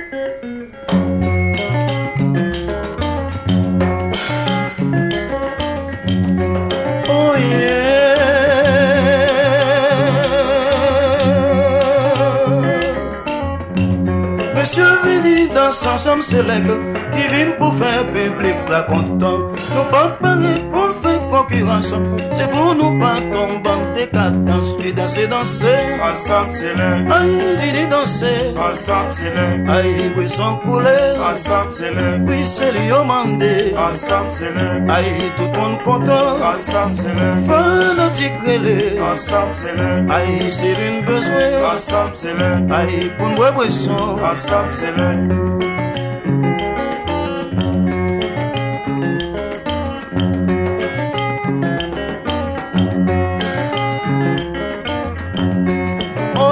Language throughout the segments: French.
Oh yeah. Monsieur venu dans son somme select, qui vient pour faire public la content. Nous pas parler pour faire concurrence, c'est pour nous pas tomber en décadence. Oui, danser, danser, ensemble c'est l'un. Aïe, venez danser, Ensemble c'est l'un. aïe, oui, sans couler, Ensemble c'est l'un. oui, c'est lui mandé, Ensemble c'est l'un. aïe, tout le monde content, Ensemble c'est l'un. fanatique relais, Ensemble c'est l'un. aïe, c'est une besoin, Ensemble c'est l'un. aïe, pour nous, boisson, Ensemble c'est l'un. oh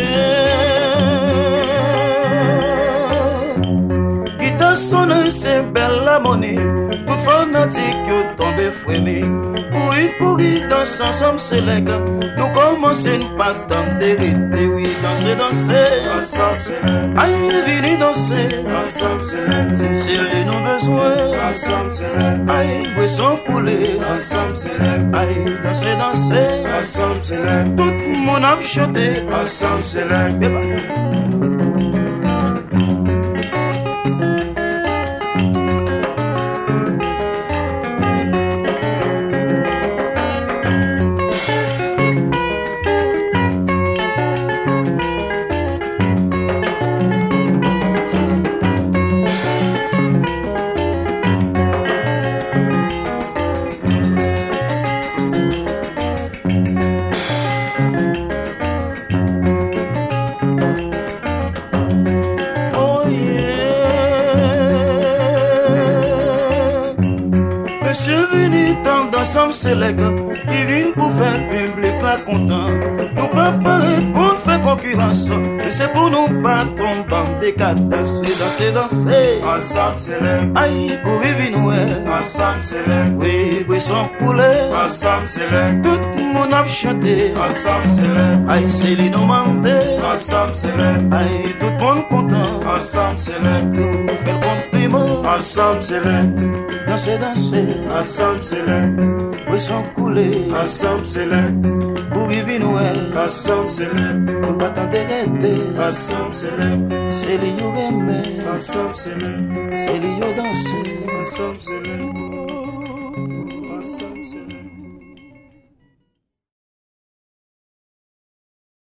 yeah. Guitare sonne, c'est belle harmonie. Toute fanatique qui tombe frémé. Pourri dans son somme select. Nous commençons pas tant d'hériter. Oui, danser, danser. Ensemble c'est l'un. Aïe, venez danser. Ensemble c'est l'un. C'est les nos besoins. Ensemble c'est l'un. Aïe, boisson coulée. Ensemble c'est l'un. Aïe, danser, danser. Ensemble c'est l'un. Tout le monde a chanté. Ensemble c'est l'un. Oh yeah. Monsieur venu dans somme select, qui vient pour faire public la content. Nous pas parler pour faire concurrence, mais c'est pour nous pas tomber en décadence. Oui, danser, danser. Ensemble c'est l'un. Aïe, pour vivre nous, Ensemble c'est l'un. oui, boisson coulée. Ensemble c'est l'un. Tout le monde a chanté. Ensemble c'est l'un. Aïe, c'est les demandés. Ensemble c'est l'un. Aïe, tout le monde content. Ensemble c'est l'un. Fait le compliment. Ensemble c'est l'un. Danser, danser. Ensemble c'est l'un. Boisson coulée. Ensemble c'est l'un. Pour vivre Noël. Ensemble c'est l'un. Faut pas t'intéresser. Ensemble c'est l'un. C'est les yo aimer. Ensemble c'est l'un. C'est les yo danser. Ensemble c'est l'un. Ensemble.